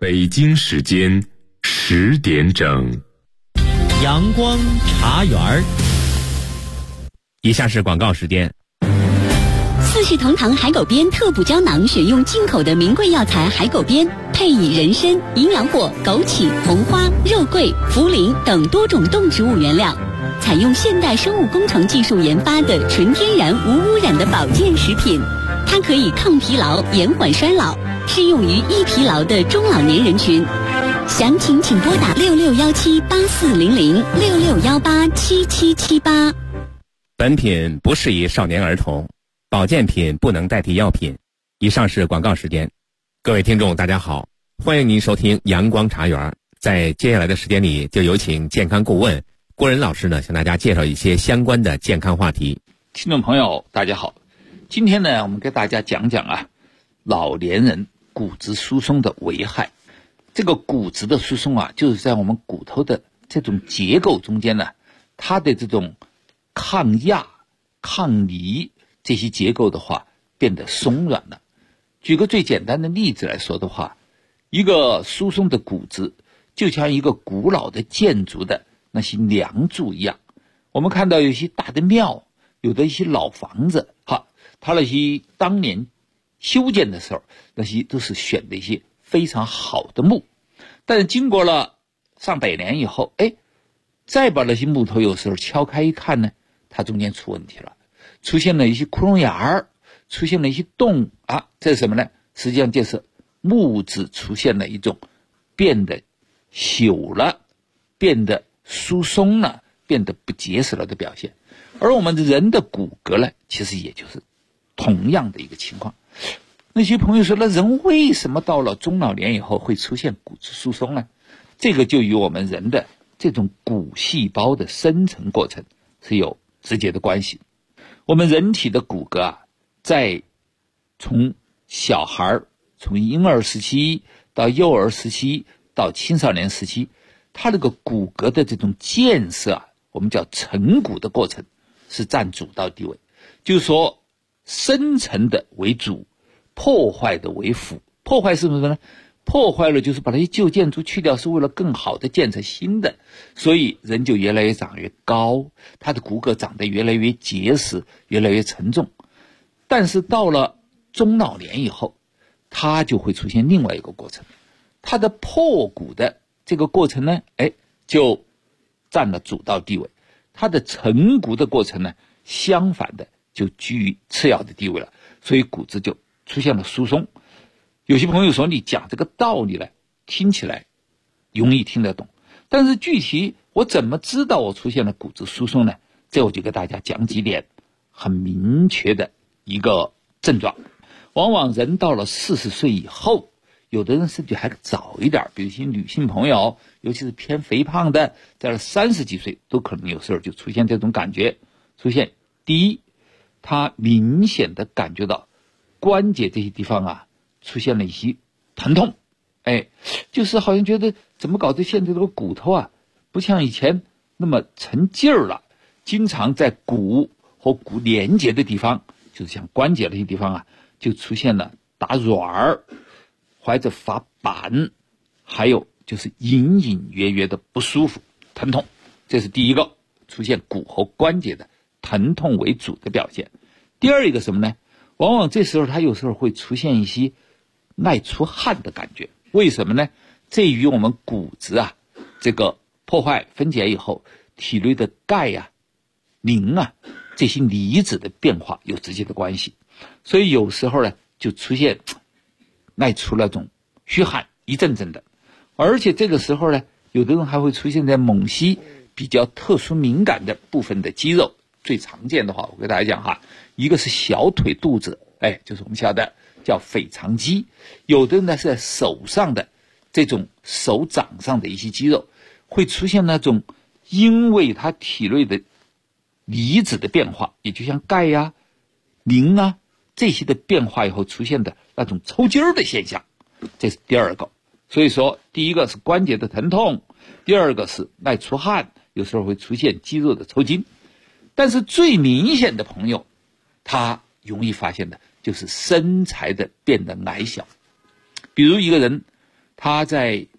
北京时间10点整， 阳光茶园儿。 以下是广告时间。 四世同堂海狗鞭特补胶囊选用进口的名贵药材海狗鞭，配以人参、营养果、枸杞、红花、肉桂、茯苓等多种动植物原料，采用现代生物工程技术研发的纯天然无污染的保健食品。它可以抗疲劳、延缓衰老，适用于易疲劳的中老年人群。详情请拨打6617840066187778。 本品不适宜少年儿童，保健品不能代替药品。以上是广告时间。各位听众大家好，欢迎您收听阳光茶园。在接下来的时间里，就有请健康顾问郭仁老师呢，向大家介绍一些相关的健康话题。 听众朋友大家好，今天呢，我们给大家讲讲老年人骨质疏松的危害。这个骨质的疏松就是在我们骨头的这种结构中间呢，它的这种抗压、抗离这些结构的话变得松软了。举个最简单的例子来说的话，一个疏松的骨质就像一个古老的建筑的那些梁柱一样。我们看到有些大的庙，有的一些老房子它那些当年修建的时候，那些都是选的一些非常好的木，但是经过了上百年以后，再把那些木头有时候敲开一看呢，它中间出问题了，出现了一些窟窿眼儿，出现了一些洞这是什么呢？实际上就是木质出现了一种变得朽了，变得疏松了，变得不结实了的表现。而我们人的骨骼呢，其实也就是同样的一个情况。那些朋友说，那人为什么到了中老年以后会出现骨质疏松呢？这个就与我们人的这种骨细胞的生成过程是有直接的关系。我们人体的骨骼在从小孩从婴儿时期到幼儿时期到青少年时期，它这个骨骼的这种建设我们叫成骨的过程是占主导地位。就是说生成的为主，破坏的为辅。破坏是什么呢？破坏了就是把那些旧建筑去掉，是为了更好的建设新的，所以人就越来越长越高，他的骨骼长得越来越结实，越来越沉重。但是到了中老年以后，它就会出现另外一个过程，它的破骨的这个过程呢，就占了主导地位，它的成骨的过程呢，相反的就居于次要的地位了，所以骨质就出现了疏松。有些朋友说，你讲这个道理呢，听起来容易听得懂，但是具体我怎么知道我出现了骨质疏松呢？这我就给大家讲几点很明确的一个症状。往往人到了40岁以后，有的人甚至还早一点，比如一些女性朋友，尤其是偏肥胖的，在了30几岁都可能有时候就出现这种感觉。出现第一，他明显的感觉到关节这些地方出现了一些疼痛，就是好像觉得怎么搞得现在这个骨头不像以前那么沉劲儿了，经常在骨和骨连接的地方，就是像关节那些地方就出现了打软儿或者发板，还有就是隐隐约约的不舒服疼痛。这是第一个出现骨和关节的疼痛为主的表现。第二一个什么呢？往往这时候他有时候会出现一些爱出汗的感觉。为什么呢？这与我们骨质这个破坏分解以后，体内的钙磷这些离子的变化有直接的关系。所以有时候呢就出现爱出那种虚汗一阵阵的。而且这个时候呢，有的人还会出现在某些比较特殊敏感的部分的肌肉。最常见的话，我给大家讲一个是小腿肚子，就是我们晓得叫腓肠肌。有的人呢是在手上的这种手掌上的一些肌肉会出现那种因为它体内的离子的变化，也就像钙磷这些的变化以后出现的那种抽筋儿的现象。这是第二个。所以说第一个是关节的疼痛，第二个是爱出汗，有时候会出现肌肉的抽筋。但是最明显的朋友，他容易发现的就是身材的变得矮小。比如一个人他在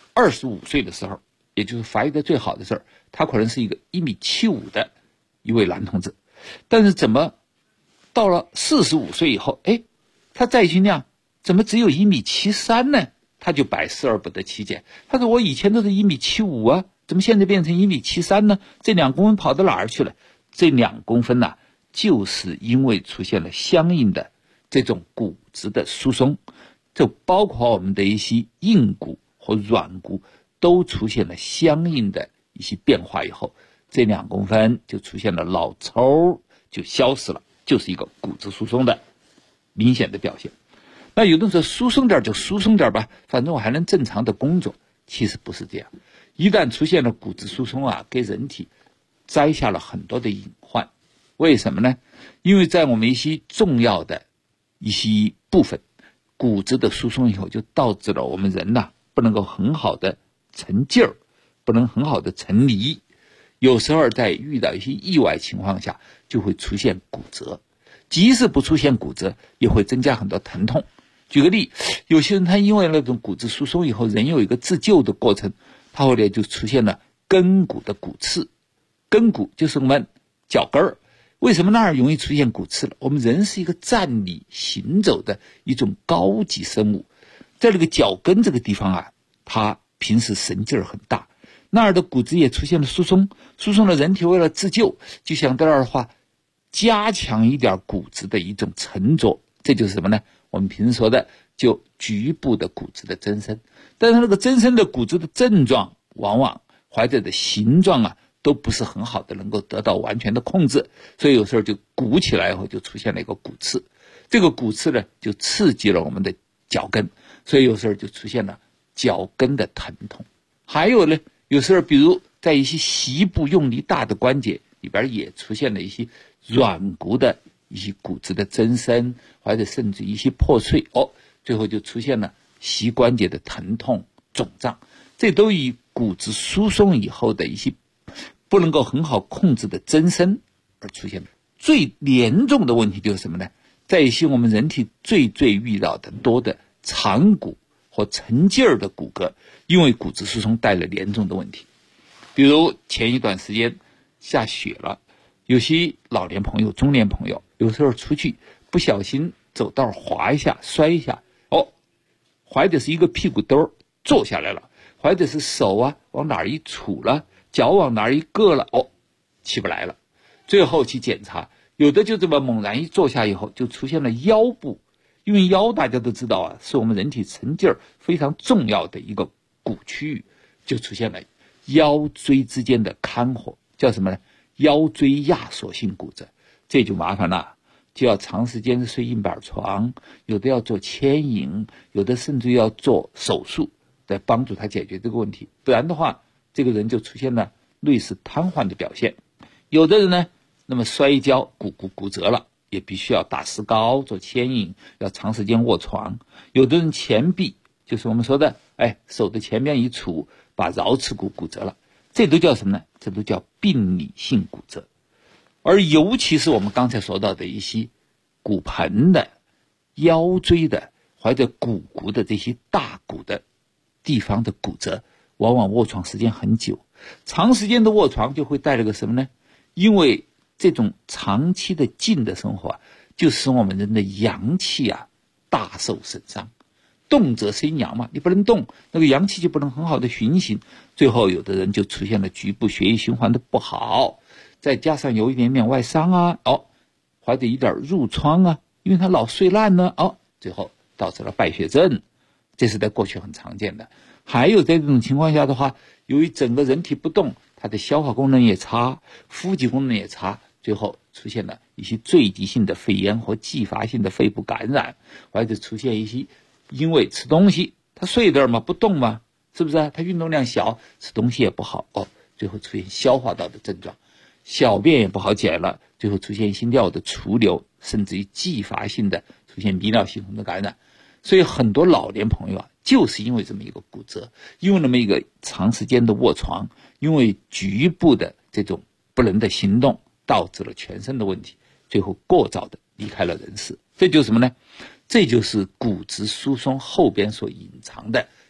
25岁的时候，也就是发育的最好的时候，他可能是一个1.75米的一位男同志，但是怎么到了45岁以后，他载体量怎么只有1.73米呢？他就百思而不得其解。他说我以前都是1.75米啊，怎么现在变成1.73米呢？这2公分跑到哪儿去了？这2公分呢，就是因为出现了相应的这种骨质的疏松，就包括我们的一些硬骨和软骨都出现了相应的一些变化以后，这2公分就出现了老抽，就消失了，就是一个骨质疏松的明显的表现。那有的人说疏松点就疏松点吧，反正我还能正常的工作，其实不是这样。一旦出现了骨质疏松啊，给人体摘下了很多的隐患。为什么呢？因为在我们一些重要的一些部分，骨质的疏松以后，就导致了我们人不能够很好的沉劲儿，不能很好的沉离，有时候在遇到一些意外情况下就会出现骨折，即使不出现骨折也会增加很多疼痛。举个例，有些人他因为那种骨质疏松以后，人有一个自救的过程，他后来就出现了跟骨的骨刺。跟骨就是我们脚跟儿，为什么那儿容易出现骨刺了？我们人是一个站立行走的一种高级生物，在这个脚跟这个地方它平时神劲儿很大，那儿的骨质也出现了疏松，疏松了人体为了自救，就想到那儿的话加强一点骨质的一种沉着，这就是什么呢？我们平时说的就局部的骨质的增生。但是那个增生的骨质的症状往往或者的形状都不是很好的能够得到完全的控制，所以有时候就鼓起来以后就出现了一个骨刺，这个骨刺呢就刺激了我们的脚跟，所以有时候就出现了脚跟的疼痛。还有呢，有时候比如在一些膝部用力大的关节里边也出现了一些软骨的一些骨质的增生，或者甚至一些破碎，最后就出现了膝关节的疼痛肿胀，这都与骨质疏松以后的一些不能够很好控制的增生而出现的。最严重的问题就是什么呢？在一些我们人体最遇到的多的长骨或沉劲儿的骨骼，因为骨质疏松带来严重的问题。比如前一段时间下雪了，有些老年朋友中年朋友有时候出去不小心走道滑一下摔一下，或者是一个屁股兜坐下来了，或者是手往哪儿一杵了，脚往哪儿一搁了，起不来了。最后去检查，有的就这么猛然一坐下以后就出现了腰部，因为腰大家都知道是我们人体沉劲儿非常重要的一个骨区域，就出现了腰椎之间的看活，叫什么呢？腰椎压缩性骨折。这就麻烦了，就要长时间的睡硬板床，有的要做牵引，有的甚至要做手术来帮助他解决这个问题，不然的话这个人就出现了类似瘫痪的表现。有的人呢，那么摔一跤骨折了，也必须要打石膏做牵引，要长时间卧床。有的人前臂就是我们说的手的前面一杵把桡尺骨折了，这都叫什么呢？这都叫病理性骨折。而尤其是我们刚才说到的一些骨盆的、腰椎的或者股骨的这些大骨的地方的骨折，往往卧床时间很久，长时间的卧床就会带来个什么呢？因为这种长期的静的生活就使我们人的阳气大受损伤。动则生阳嘛，你不能动，那个阳气就不能很好的循行，最后有的人就出现了局部血液循环的不好，再加上有一点点外伤或者一点褥疮因为他老睡烂呢最后导致了败血症，这是在过去很常见的。还有在这种情况下的话，由于整个人体不动，他的消化功能也差，呼吸功能也差，最后出现了一些坠积性的肺炎和继发性的肺部感染，或者出现一些因为吃东西他睡这儿嘛不动嘛，是不是他运动量小，吃东西也不好最后出现消化道的症状，小便也不好解了，最后出现一些尿的储留，甚至于继发性的出现泌尿系统的感染。所以很多老年朋友就是因为这么一个骨折，因为那么一个长时间的卧床，因为局部的这种不能的行动，导致了全身的问题，最后过早的离开了人世。这就是什么呢？这就是骨质疏松后边所隐藏的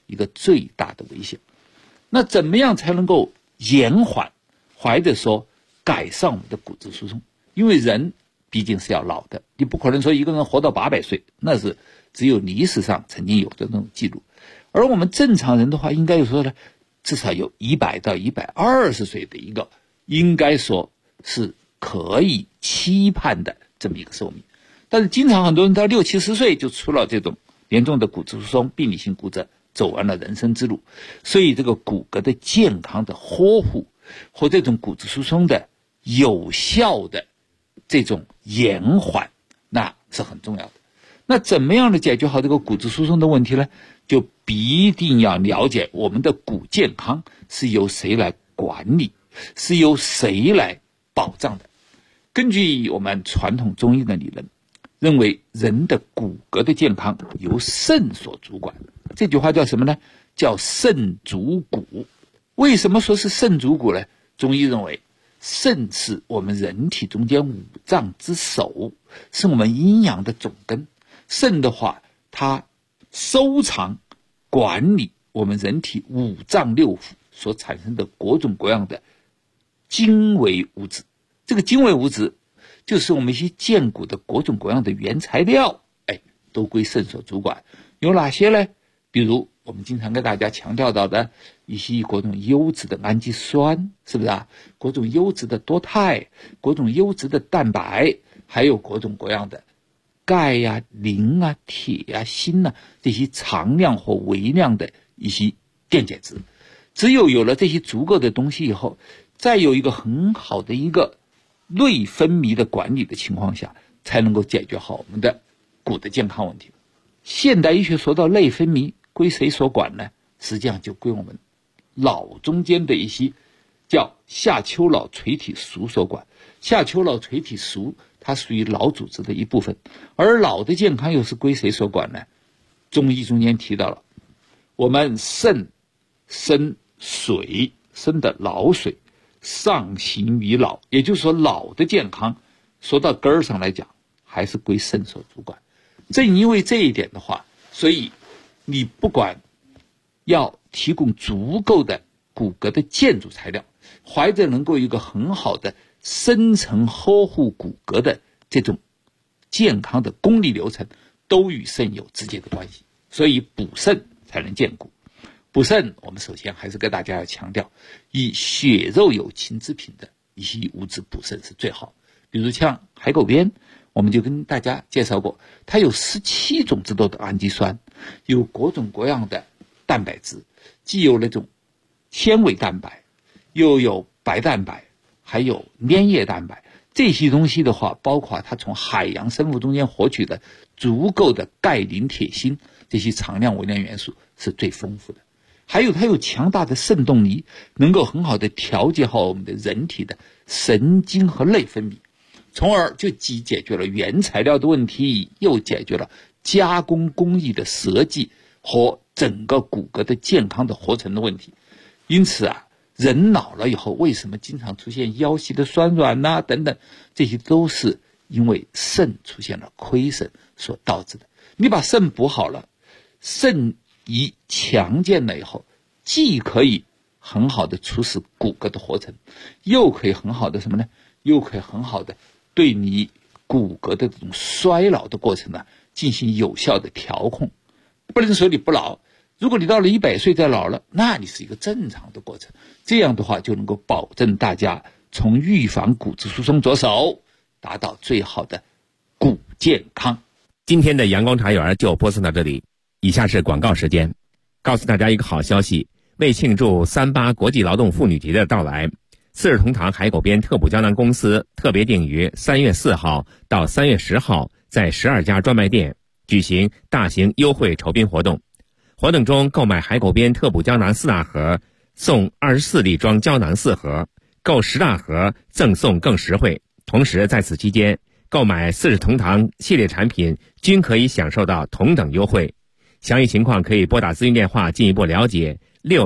一个最大的危险。那怎么样才能够延缓或者说改善我们的骨质疏松？因为人毕竟是要老的，你不可能说一个人活到800岁，那是只有历史上曾经有的那种记录。而我们正常人的话，应该说呢，至少有100到120岁的一个，应该说是可以期盼的这么一个寿命。但是经常很多人到60、70岁就出了这种严重的骨质疏松、病理性骨折，走完了人生之路。所以这个骨骼的健康的呵护和这种骨质疏松的有效的这种延缓，那是很重要的。那怎么样的解决好这个骨质疏松的问题呢？就必定要了解我们的骨健康是由谁来管理，是由谁来保障的。根据我们传统中医的理论，认为人的骨骼的健康由肾所主管。这句话叫什么呢？叫肾主骨。为什么说是肾主骨呢？中医认为肾是我们人体中间5脏之首，是我们阴阳的总根。肾的话，它收藏管理我们人体5脏6腑所产生的各种各样的精微物质。这个精微物质就是我们一些健骨的各种各样的原材料，都归肾所主管。有哪些呢？比如我们经常跟大家强调到的一些各种优质的氨基酸，是不是啊？各种优质的多肽，各种优质的蛋白，还有各种各样的钙呀、磷啊、铁呀、锌啊，这些常量或微量的一些电解质。只有有了这些足够的东西以后，再有一个很好的一个内分泌的管理的情况下，才能够解决好我们的骨的健康问题。现代医学说到内分泌归谁所管呢？实际上就归我们脑中间的一些叫下丘脑垂体束所管。下丘脑垂体束它属于脑组织的一部分，而脑的健康又是归谁所管呢？中医中间提到了我们肾生水，生的脑水上行于脑，也就是说脑的健康说到根儿上来讲还是归肾所主管。正因为这一点的话，所以你不管要提供足够的骨骼的建筑材料，或者能够有一个很好的深层呵护骨骼的这种健康的功利流程，都与肾有直接的关系。所以补肾才能健骨。补肾我们首先还是跟大家要强调，以血肉有情之品的一些物质补肾是最好。比如像海狗鞭，我们就跟大家介绍过，它有17种之多的氨基酸，有各种各样的蛋白质，既有那种纤维蛋白，又有白蛋白，还有粘液蛋白。这些东西的话，包括它从海洋生物中间获取的足够的钙、磷、铁、锌这些常量微量元素是最丰富的。还有它有强大的肾动力，能够很好的调节好我们的人体的神经和内分泌，从而就既解决了原材料的问题，又解决了加工工艺的设计和整个骨骼的健康的合成的问题。因此啊，人老了以后为什么经常出现腰膝的酸软啊等等，这些都是因为肾出现了亏损所导致的。你把肾补好了，肾一强健了以后，既可以很好的促使骨骼的合成，又可以很好的什么呢？又可以很好的对你骨骼的这种衰老的过程呢进行有效的调控。不能说你不老，如果你到了100岁再老了，那你是一个正常的过程。这样的话就能够保证大家从预防骨质疏松着手，达到最好的骨健康。 今天的阳光茶园就播送到这里，以下是广告时间。告诉大家一个好消息，为庆祝38国际劳动妇女节的到来，四世同堂海狗鞭特补胶囊公司特别定于3月4号到3月10号在12家专卖店举行大型优惠酬宾活动。活动中购买海狗鞭特补胶囊4大盒送24粒装胶囊4盒，购10大盒赠送更实惠。同时在此期间购买四世同堂系列产品均可以享受到同等优惠。详细情况可以拨打咨询电话进一步了解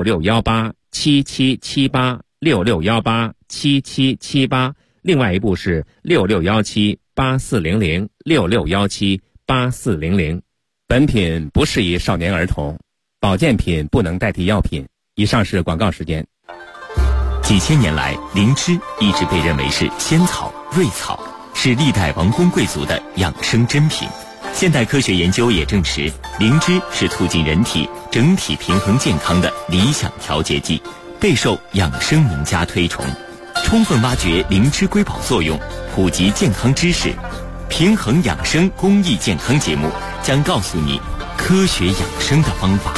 ，66187778 66187778，另外一部是66178400 66178400。本品不适宜少年儿童， 保健品不能代替药品。以上是广告时间。 几千年来，灵芝一直被认为是仙草、瑞草，是历代王公贵族的养生珍品。现代科学研究也证实，灵芝是促进人体整体平衡健康的理想调节剂，备受养生名家推崇。充分挖掘灵芝瑰宝作用，普及健康知识，平衡养生公益健康节目将告诉你科学养生的方法。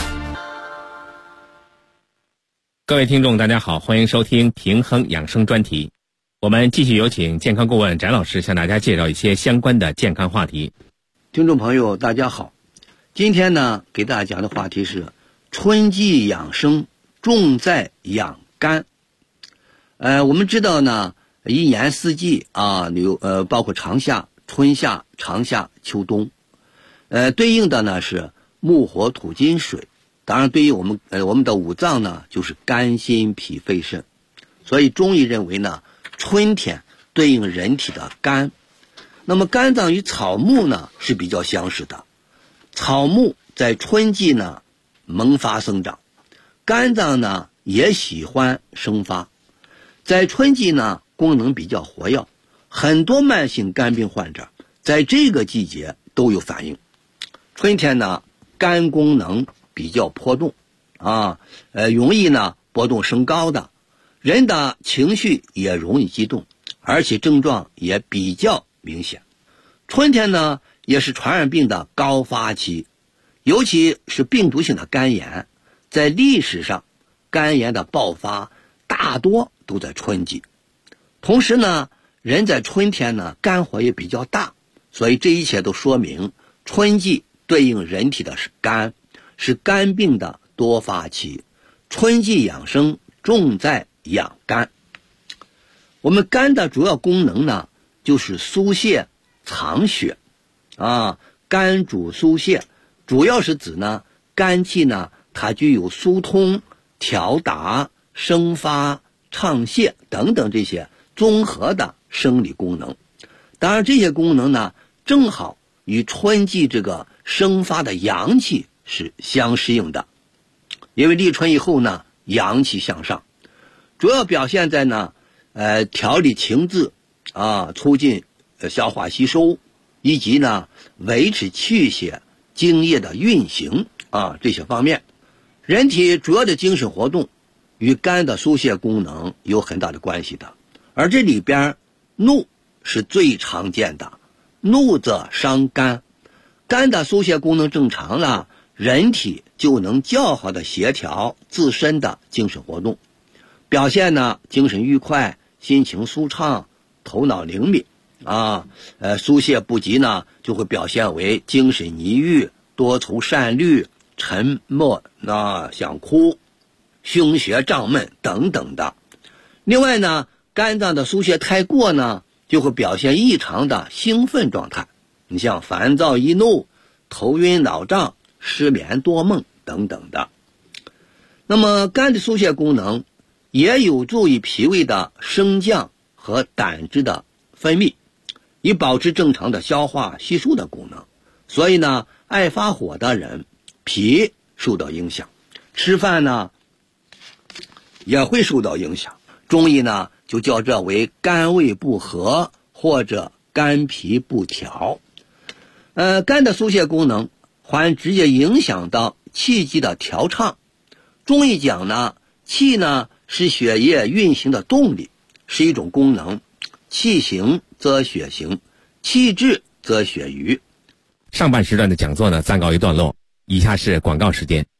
各位听众大家好，欢迎收听平衡养生专题。我们继续有请健康顾问翟老师向大家介绍一些相关的健康话题。 听众朋友大家好，今天呢给大家讲的话题是春季养生重在养肝。我们知道呢，一年四季啊，包括长夏、春夏、长夏、秋冬，对应的呢是木火土金水。当然，对于我们的五脏呢，就是肝心脾肺肾。所以中医认为呢，春天对应人体的肝。那么肝脏与草木呢是比较相似的，草木在春季呢萌发生长，肝脏呢也喜欢生发，在春季呢功能比较活跃，很多慢性肝病患者在这个季节都有反应。春天呢肝功能比较波动容易呢波动升高的，人的情绪也容易激动，而且症状也比较明显。春天呢也是传染病的高发期，尤其是病毒性的肝炎，在历史上肝炎的爆发大多都在春季。同时呢，人在春天呢肝火也比较大，所以这一切都说明春季对应人体的是肝，是肝病的多发期。春季养生重在养肝。我们肝的主要功能呢就是疏泄藏血肝主疏泄，主要是指呢肝气呢它具有疏通、调达、生发、畅泄等等这些综合的生理功能。当然这些功能呢正好与春季这个生发的阳气是相适应的。因为立春以后呢阳气向上，主要表现在呢调理情志促进消化吸收，以及呢维持气血精液的运行这些方面。人体主要的精神活动与肝的疏泄功能有很大的关系的，而这里边怒是最常见的，怒则伤肝。肝的疏泄功能正常了，人体就能较好的协调自身的精神活动，表现呢精神愉快、心情舒畅、头脑灵敏疏泄不及呢就会表现为精神抑郁、多愁善虑、沉默想哭、胸胁胀闷等等的。另外呢，肝脏的疏泄太过呢就会表现异常的兴奋状态，你像烦躁易怒、头晕脑胀、失眠多梦等等的。那么肝的疏泄功能也有助于脾胃的升降和胆汁的分泌，以保持正常的消化吸收的功能。所以呢爱发火的人脾受到影响，吃饭呢也会受到影响。中医呢就叫这为肝胃不和或者肝脾不调。肝的疏泄功能还直接影响到气机的调畅。中医讲呢，气呢是血液运行的动力，是一种功能，气行则血行，气滞则血瘀。 上半时段的讲座呢暂告一段落，以下是广告时间。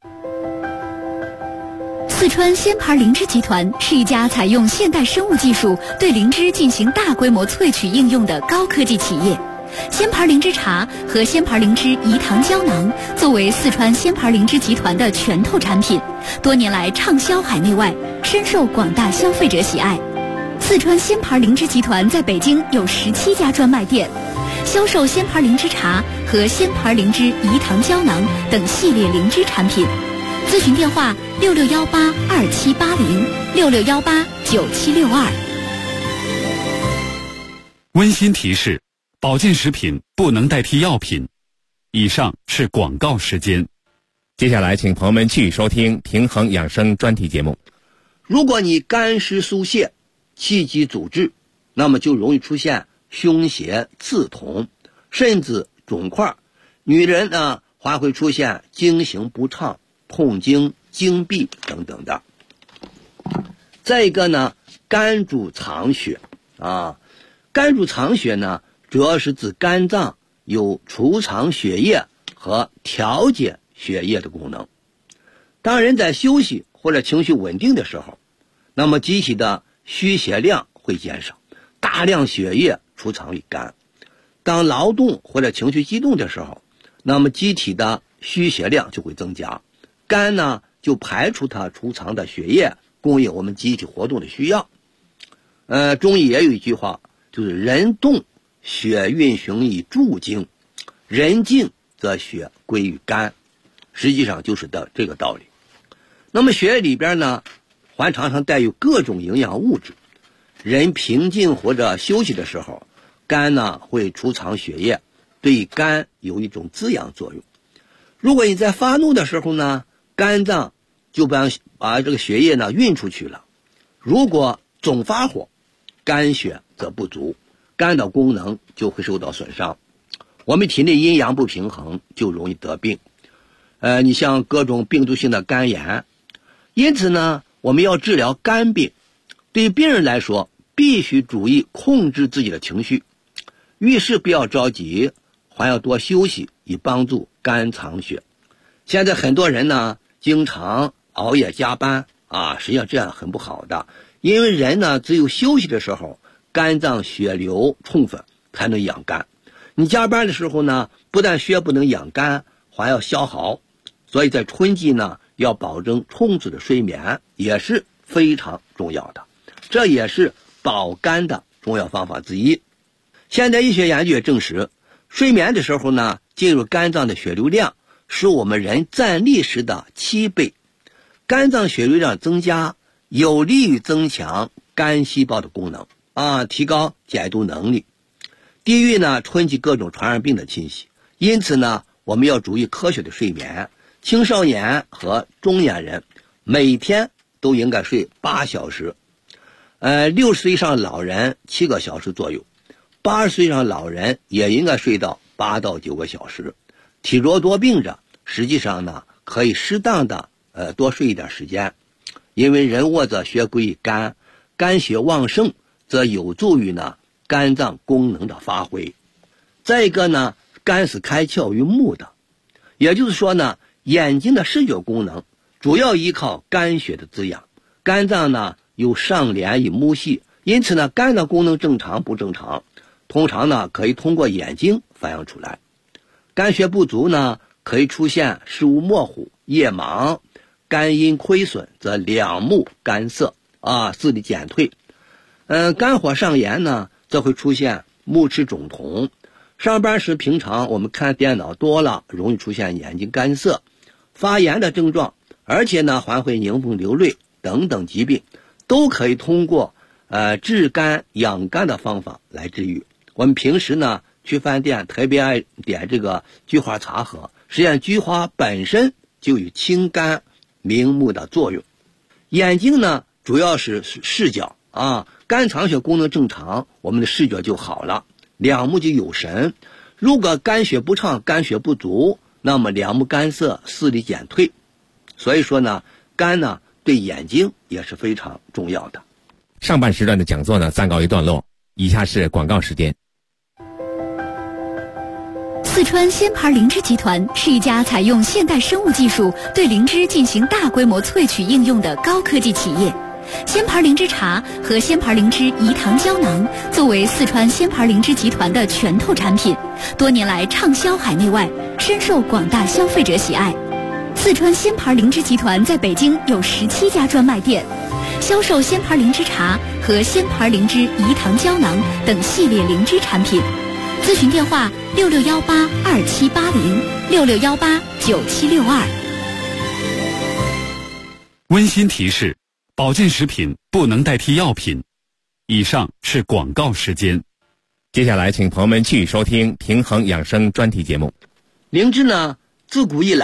四川仙牌灵芝集团是一家采用现代生物技术对灵芝进行大规模萃取应用的高科技企业。仙牌灵芝茶和仙牌灵芝饴糖胶囊作为四川仙牌灵芝集团的拳头产品，多年来畅销海内外，深受广大消费者喜爱。四川仙牌灵芝集团在北京有17家专卖店，销售仙牌灵芝茶和仙牌灵芝饴糖胶囊等系列灵芝产品。咨询电话66182780，66189762。 温馨提示：保健食品不能代替药品。以上是广告时间。 接下来，请朋友们继续收听平衡养生专题节目。 如果你肝湿疏泄、气机阻滞，那么就容易出现胸胁刺痛、甚至肿块。女人呢，还会出现经行不畅、痛经、经闭等等的。再一个呢，肝主藏血啊，肝主藏血呢，主要是指肝脏有储藏血液和调节血液的功能。当人在休息或者情绪稳定的时候，那么机体的虚血量会减少，大量血液储藏于肝。当劳动或者情绪激动的时候，那么机体的虚血量就会增加，肝呢就排除它储藏的血液，供应我们机体活动的需要。中医也有一句话，就是人动血运行于诸经，人静则血归于肝，实际上就是这个道理。那么血液里边呢，还常常带有各种营养物质。人平静或者休息的时候，肝呢会储藏血液，对肝有一种滋养作用。如果你在发怒的时候呢，肝脏就把这个血液呢运出去了。如果总发火，肝血则不足，肝的功能就会受到损伤，我们体内阴阳不平衡，就容易得病。你像各种病毒性的肝炎。因此呢，我们要治疗肝病，对病人来说，必须注意控制自己的情绪，遇事不要着急，还要多休息，以帮助肝藏血。现在很多人呢，经常熬夜加班啊，实际上这样很不好的，因为人呢，只有休息的时候，肝脏血流充分，才能养肝。你加班的时候呢，不但血不能养肝，还要消耗。所以在春季呢，要保证充足的睡眠，也是非常重要的，这也是保肝的重要方法之一。现代医学研究也证实，睡眠的时候呢，进入肝脏的血流量是我们人站立时的7倍。肝脏血流量增加，有利于增强肝细胞的功能啊，提高解毒能力，抵御呢春季各种传染病的侵袭。因此呢，我们要注意科学的睡眠。青少年和中年人每天都应该睡8小时，60岁以上老人7个小时左右，80岁以上老人也应该睡到8到9个小时。体弱多病者实际上呢，可以适当的多睡一点时间，因为人卧则血归于肝，肝血旺盛则有助于呢肝脏功能的发挥。再一个呢，肝是开窍于目的，也就是说呢，眼睛的视觉功能主要依靠肝血的滋养。肝脏呢有上连与目系，因此呢，肝的功能正常不正常，通常呢可以通过眼睛反映出来。肝血不足呢，可以出现视物模糊、夜盲，肝阴亏损则两目干涩视力减退。肝火上炎呢，则会出现目赤肿痛。上班时平常我们看电脑多了，容易出现眼睛干涩、发炎的症状，而且呢还会凝风流泪等等疾病，都可以通过治肝养肝的方法来治愈。我们平时呢去饭店特别爱点这个菊花茶喝，实际上菊花本身就有清肝明目的作用。眼睛呢主要是视角肝藏血功能正常，我们的视觉就好了，两目就有神。如果肝血不畅、肝血不足，那么两目干涩、视力减退。所以说呢，肝呢对眼睛也是非常重要的。 上半时段的讲座呢暂告一段落，以下是广告时间。 四川仙牌灵芝集团是一家采用现代生物技术对灵芝进行大规模萃取应用的高科技企业。仙牌灵芝茶和仙牌灵芝饴糖胶囊作为四川仙牌灵芝集团的拳头产品，多年来畅销海内外，深受广大消费者喜爱。四川仙牌灵芝集团在北京有17家专卖店，销售仙牌灵芝茶和仙牌灵芝饴糖胶囊等系列灵芝产品。咨询电话66182780，66189762。 温馨提示：保健食品不能代替药品。以上是广告时间。 接下来请朋友们继续收听平衡养生专题节目。 灵芝呢，自古以来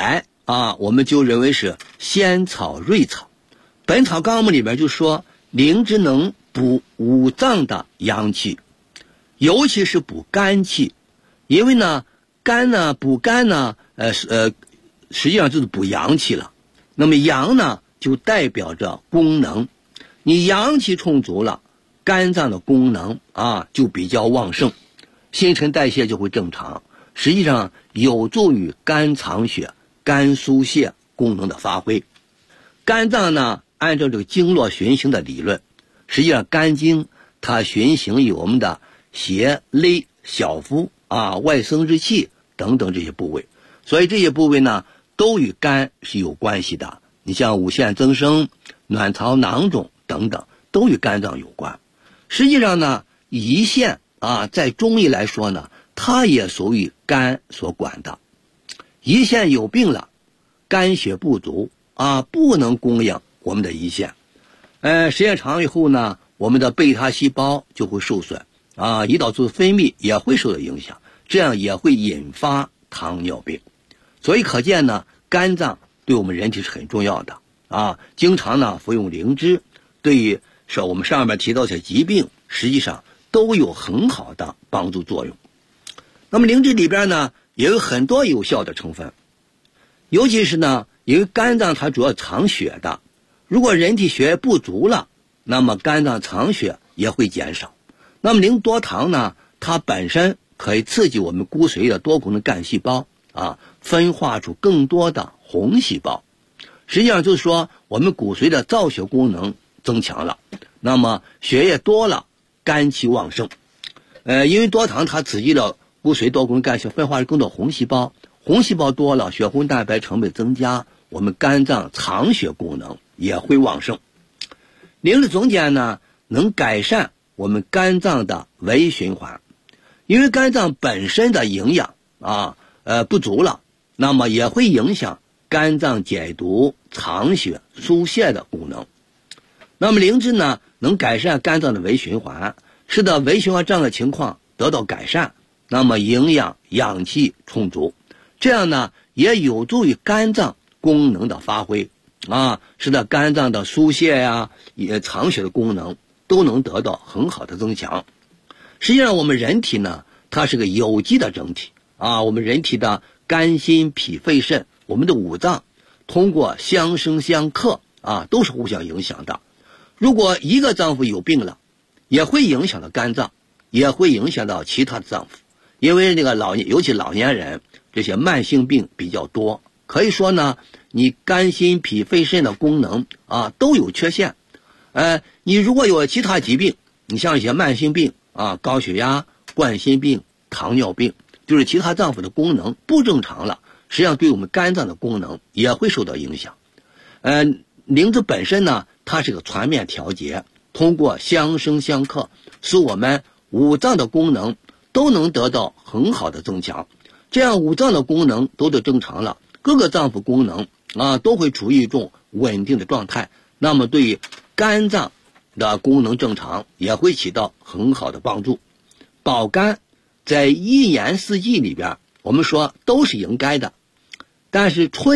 我们就认为是仙草、瑞草。本草纲目里边就说灵芝能补五脏的阳气，尤其是补肝气。因为呢肝呢补肝呢实际上就是补阳气了。那么阳呢就代表着功能，你阳气充足了，肝脏的功能就比较旺盛，新陈代谢就会正常，实际上有助于肝藏血、肝疏泄功能的发挥。肝脏呢按照这个经络循行的理论，实际上肝经它循行于我们的胁、肋、小腹外生殖器等等这些部位，所以这些部位呢都与肝是有关系的。你像乳腺增生、卵巢囊肿等等都与肝脏有关。实际上呢胰腺在中医来说呢，它也属于肝所管的。胰腺有病了，肝血不足不能供养我们的胰腺，时间长以后呢，我们的贝塔细胞就会受损胰岛素分泌也会受到影响，这样也会引发糖尿病。所以可见呢，肝脏对我们人体是很重要的经常呢服用灵芝，对于说我们上面提到的疾病实际上都有很好的帮助作用。那么灵芝里边呢也有很多有效的成分，尤其是呢因为肝脏它主要藏血的，如果人体血液不足了，那么肝脏藏血也会减少。那么灵多糖呢，它本身可以刺激我们骨髓的多功能干细胞分化出更多的红细胞，实际上就是说我们骨髓的造血功能增强了，那么血液多了，肝气旺盛。因为多糖它刺激了骨髓多功能干细胞分化出更多红细胞，红细胞多了，血红蛋白成本增加，我们肝脏藏血功能也会旺盛。灵芝总碱呢能改善我们肝脏的微循环，因为肝脏本身的营养不足了，那么也会影响肝脏解毒、藏血、疏泄的功能。那么灵芝呢能改善肝脏的微循环，使得微循环障碍情况得到改善，那么营养氧气充足，这样呢也有助于肝脏功能的发挥使得肝脏的疏泄也藏血的功能都能得到很好的增强。实际上我们人体呢它是个有机的整体我们人体的肝心脾肺肾，我们的五脏通过相生相克都是互相影响的。如果一个脏腑有病了，也会影响到肝脏，也会影响到其他的脏腑。因为这个尤其老年人这些慢性病比较多，可以说呢你肝心脾肺肾的功能都有缺陷。你如果有其他疾病，你像一些慢性病高血压、冠心病、糖尿病，就是其他脏腑的功能不正常了，实际上对我们肝脏的功能也会受到影响。灵芝本身呢它是个全面调节，通过相生相克，使我们五脏的功能都能得到很好的增强。这样五脏的功能都得正常了，各个脏腑功能都会处于一种稳定的状态，那么对于肝脏的功能正常也会起到很好的帮助。保肝在一年四季里边我们说都是应该的，但是春